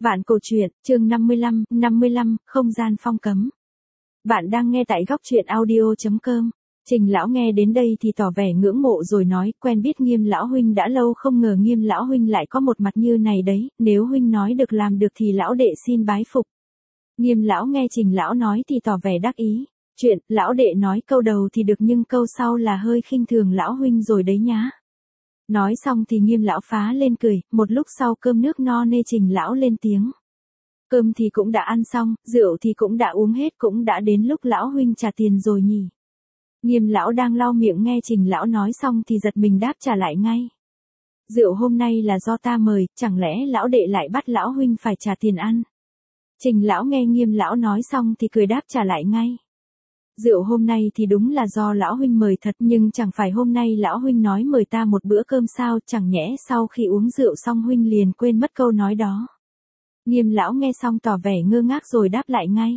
Vạn Cổ Truyện, chương 55, không gian phong cấm. Bạn đang nghe tại góc truyện audio.com. Trình lão nghe đến đây thì tỏ vẻ ngưỡng mộ rồi nói, quen biết Nghiêm lão huynh đã lâu, không ngờ Nghiêm lão huynh lại có một mặt như này đấy, nếu huynh nói được làm được thì lão đệ xin bái phục. Nghiêm lão nghe Trình lão nói thì tỏ vẻ đắc ý. Chuyện, lão đệ nói câu đầu thì được nhưng câu sau là hơi khinh thường lão huynh rồi đấy nhá. Nói xong thì Nghiêm lão phá lên cười, một lúc sau cơm nước no nê Trình lão lên tiếng. Cơm thì cũng đã ăn xong, rượu thì cũng đã uống hết, cũng đã đến lúc lão huynh trả tiền rồi nhỉ. Nghiêm lão đang lau miệng nghe Trình lão nói xong thì giật mình đáp trả lại ngay. Rượu hôm nay là do ta mời, chẳng lẽ lão đệ lại bắt lão huynh phải trả tiền ăn. Trình lão nghe Nghiêm lão nói xong thì cười đáp trả lại ngay. Rượu hôm nay thì đúng là do lão huynh mời thật, nhưng chẳng phải hôm nay lão huynh nói mời ta một bữa cơm sao, chẳng nhẽ sau khi uống rượu xong huynh liền quên mất câu nói đó. Nghiêm lão nghe xong tỏ vẻ ngơ ngác rồi đáp lại ngay.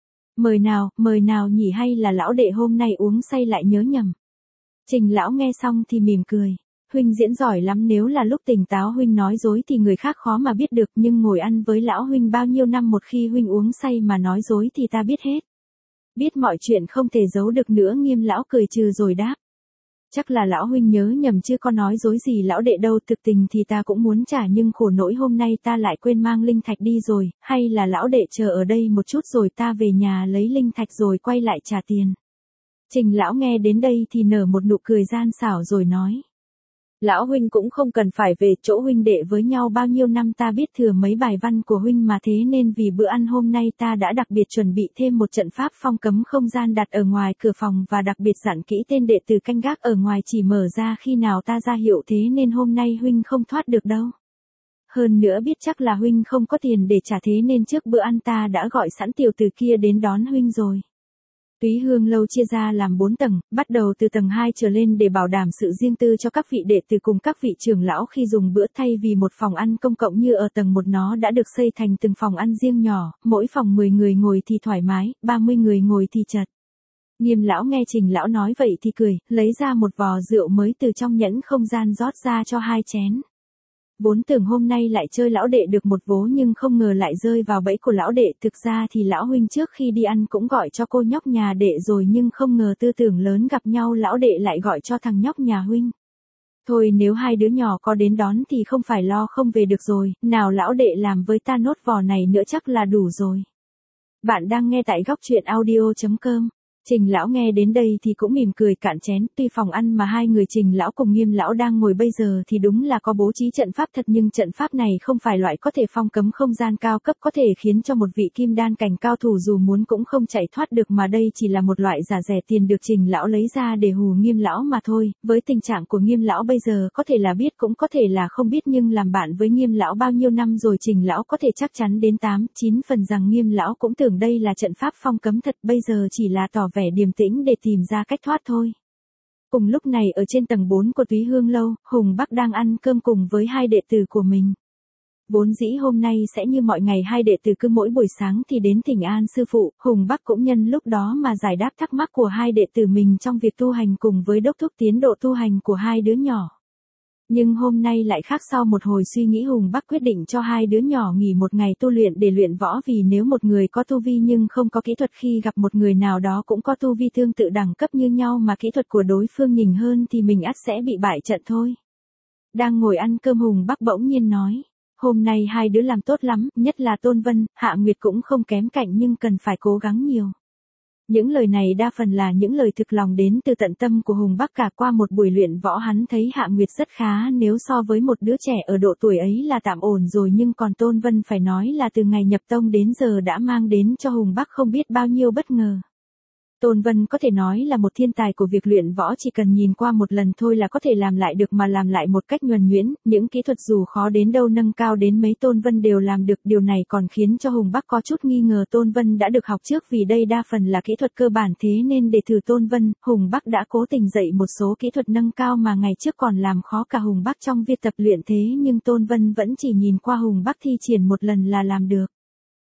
Mời nào nhỉ, hay là lão đệ hôm nay uống say lại nhớ nhầm. Trình lão nghe xong thì mỉm cười. Huynh diễn giỏi lắm, nếu là lúc tỉnh táo huynh nói dối thì người khác khó mà biết được, nhưng ngồi ăn với lão huynh bao nhiêu năm, một khi huynh uống say mà nói dối thì ta biết hết. Biết mọi chuyện không thể giấu được nữa. Nghiêm lão cười trừ rồi đáp. Chắc là lão huynh nhớ nhầm chứ có nói dối gì lão đệ đâu, thực tình thì ta cũng muốn trả, nhưng khổ nỗi hôm nay ta lại quên mang linh thạch đi rồi, hay là lão đệ chờ ở đây một chút rồi ta về nhà lấy linh thạch rồi quay lại trả tiền. Trình lão nghe đến đây thì nở một nụ cười gian xảo rồi nói. Lão huynh cũng không cần phải về, chỗ huynh đệ với nhau bao nhiêu năm ta biết thừa mấy bài văn của huynh mà, thế nên vì bữa ăn hôm nay ta đã đặc biệt chuẩn bị thêm một trận pháp phong cấm không gian đặt ở ngoài cửa phòng, và đặc biệt dặn kỹ tên đệ tử canh gác ở ngoài chỉ mở ra khi nào ta ra hiệu, thế nên hôm nay huynh không thoát được đâu. Hơn nữa biết chắc là huynh không có tiền để trả, thế nên trước bữa ăn ta đã gọi sẵn tiểu tử kia đến đón huynh rồi. Túy Hương lâu chia ra làm 4 tầng, bắt đầu từ tầng 2 trở lên để bảo đảm sự riêng tư cho các vị đệ tử cùng các vị trưởng lão khi dùng bữa, thay vì một phòng ăn công cộng như ở tầng 1, nó đã được xây thành từng phòng ăn riêng nhỏ, mỗi phòng 10 người ngồi thì thoải mái, 30 người ngồi thì chật. Nghiêm lão nghe Trình lão nói vậy thì cười, lấy ra một vò rượu mới từ trong nhẫn không gian rót ra cho 2 chén. Vốn tưởng hôm nay lại chơi lão đệ được một vố, nhưng không ngờ lại rơi vào bẫy của lão đệ. Thực ra thì lão huynh trước khi đi ăn cũng gọi cho cô nhóc nhà đệ rồi, nhưng không ngờ tư tưởng lớn gặp nhau lão đệ lại gọi cho thằng nhóc nhà huynh. Thôi nếu hai đứa nhỏ có đến đón thì không phải lo không về được rồi, nào lão đệ làm với ta nốt vò này nữa chắc là đủ rồi. Bạn đang nghe tại góc truyện audio.com. Trình lão nghe đến đây thì cũng mỉm cười cạn chén, tuy phòng ăn mà hai người Trình lão cùng Nghiêm lão đang ngồi bây giờ thì đúng là có bố trí trận pháp thật, nhưng trận pháp này không phải loại có thể phong cấm không gian cao cấp, có thể khiến cho một vị kim đan cảnh cao thủ dù muốn cũng không chạy thoát được, mà đây chỉ là một loại giả rẻ tiền được Trình lão lấy ra để hù Nghiêm lão mà thôi. Với tình trạng của Nghiêm lão bây giờ có thể là biết cũng có thể là không biết, nhưng làm bạn với Nghiêm lão bao nhiêu năm rồi, Trình lão có thể chắc chắn đến 8-9 phần rằng Nghiêm lão cũng tưởng đây là trận pháp phong cấm thật, bây giờ chỉ là tỏ vẻ điềm tĩnh để tìm ra cách thoát thôi. Cùng lúc này ở trên tầng 4 của Túy Hương lâu, Hùng Bắc đang ăn cơm cùng với hai đệ tử của mình. Vốn dĩ hôm nay sẽ như mọi ngày, hai đệ tử cứ mỗi buổi sáng thì đến thỉnh an sư phụ, Hùng Bắc cũng nhân lúc đó mà giải đáp thắc mắc của hai đệ tử mình trong việc tu hành cùng với đốc thúc tiến độ tu hành của hai đứa nhỏ. Nhưng hôm nay lại khác, sau một hồi suy nghĩ Hùng Bắc quyết định cho hai đứa nhỏ nghỉ một ngày tu luyện để luyện võ, vì nếu một người có tu vi nhưng không có kỹ thuật, khi gặp một người nào đó cũng có tu vi tương tự đẳng cấp như nhau mà kỹ thuật của đối phương nhỉnh hơn thì mình ắt sẽ bị bại trận thôi. Đang ngồi ăn cơm Hùng Bắc bỗng nhiên nói, hôm nay hai đứa làm tốt lắm, nhất là Tôn Vân, Hạ Nguyệt cũng không kém cạnh, nhưng cần phải cố gắng nhiều. Những lời này đa phần là những lời thực lòng đến từ tận tâm của Hùng Bắc. Cả qua một buổi luyện võ hắn thấy Hạ Nguyệt rất khá, nếu so với một đứa trẻ ở độ tuổi ấy là tạm ổn rồi, nhưng còn Tôn Vân phải nói là từ ngày nhập tông đến giờ đã mang đến cho Hùng Bắc không biết bao nhiêu bất ngờ. Tôn Vân có thể nói là một thiên tài của việc luyện võ, chỉ cần nhìn qua một lần thôi là có thể làm lại được, mà làm lại một cách nhuần nhuyễn, những kỹ thuật dù khó đến đâu, nâng cao đến mấy, Tôn Vân đều làm được. Điều này còn khiến cho Hùng Bắc có chút nghi ngờ Tôn Vân đã được học trước, vì đây đa phần là kỹ thuật cơ bản, thế nên để thử Tôn Vân, Hùng Bắc đã cố tình dạy một số kỹ thuật nâng cao mà ngày trước còn làm khó cả Hùng Bắc trong việc tập luyện, thế nhưng Tôn Vân vẫn chỉ nhìn qua Hùng Bắc thi triển một lần là làm được.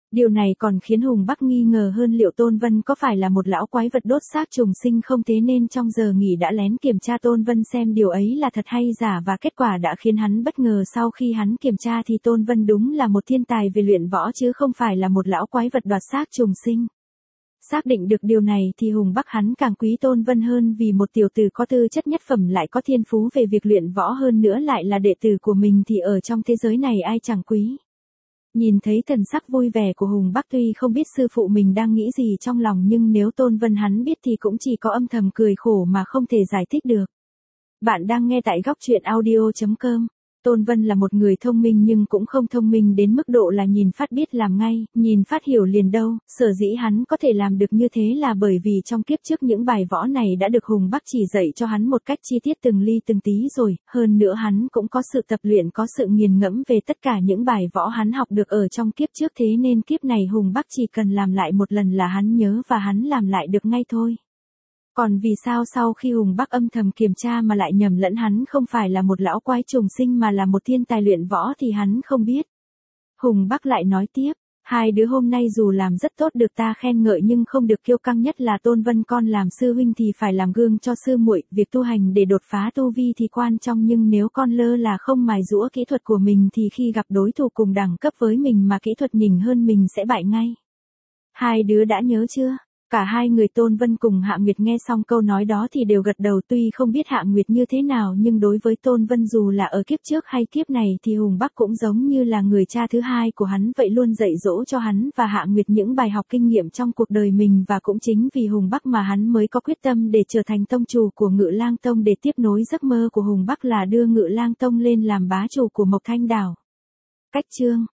Điều này còn khiến Hùng Bắc nghi ngờ hơn liệu Tôn Vân có phải là một lão quái vật đốt xác trùng sinh không, thế nên trong giờ nghỉ đã lén kiểm tra Tôn Vân xem điều ấy là thật hay giả, và kết quả đã khiến hắn bất ngờ. Sau khi hắn kiểm tra thì Tôn Vân đúng là một thiên tài về luyện võ chứ không phải là một lão quái vật đoạt xác trùng sinh. Xác định được điều này thì Hùng Bắc hắn càng quý Tôn Vân hơn, vì một tiểu tử có tư chất nhất phẩm lại có thiên phú về việc luyện võ, hơn nữa lại là đệ tử của mình thì ở trong thế giới này ai chẳng quý. Nhìn thấy thần sắc vui vẻ của Hùng Bắc, tuy không biết sư phụ mình đang nghĩ gì trong lòng, nhưng nếu Tôn Vân hắn biết thì cũng chỉ có âm thầm cười khổ mà không thể giải thích được. Bạn đang nghe tại góc truyện audio.com. Tôn Vân là một người thông minh nhưng cũng không thông minh đến mức độ là nhìn phát biết làm ngay, nhìn phát hiểu liền đâu. Sở dĩ hắn có thể làm được như thế là bởi vì trong kiếp trước những bài võ này đã được Hùng Bắc chỉ dạy cho hắn một cách chi tiết từng ly từng tí rồi, hơn nữa hắn cũng có sự tập luyện, có sự nghiền ngẫm về tất cả những bài võ hắn học được ở trong kiếp trước, thế nên kiếp này Hùng Bắc chỉ cần làm lại một lần là hắn nhớ và hắn làm lại được ngay thôi. Còn vì sao sau khi Hùng Bắc âm thầm kiểm tra mà lại nhầm lẫn hắn không phải là một lão quái trùng sinh mà là một thiên tài luyện võ thì hắn không biết. Hùng Bắc lại nói tiếp, hai đứa hôm nay dù làm rất tốt được ta khen ngợi nhưng không được kiêu căng, nhất là Tôn Vân con làm sư huynh thì phải làm gương cho sư muội, việc tu hành để đột phá tu vi thì quan trọng, nhưng nếu con lơ là không mài giũa kỹ thuật của mình thì khi gặp đối thủ cùng đẳng cấp với mình mà kỹ thuật nhỉnh hơn mình sẽ bại ngay. Hai đứa đã nhớ chưa? Cả hai người Tôn Vân cùng Hạ Nguyệt nghe xong câu nói đó thì đều gật đầu, tuy không biết Hạ Nguyệt như thế nào nhưng đối với Tôn Vân dù là ở kiếp trước hay kiếp này thì Hùng Bắc cũng giống như là người cha thứ hai của hắn vậy, luôn dạy dỗ cho hắn và Hạ Nguyệt những bài học kinh nghiệm trong cuộc đời mình, và cũng chính vì Hùng Bắc mà hắn mới có quyết tâm để trở thành tông chủ của Ngự Lang Tông, để tiếp nối giấc mơ của Hùng Bắc là đưa Ngự Lang Tông lên làm bá chủ của Mộc Thanh Đảo. Cách chương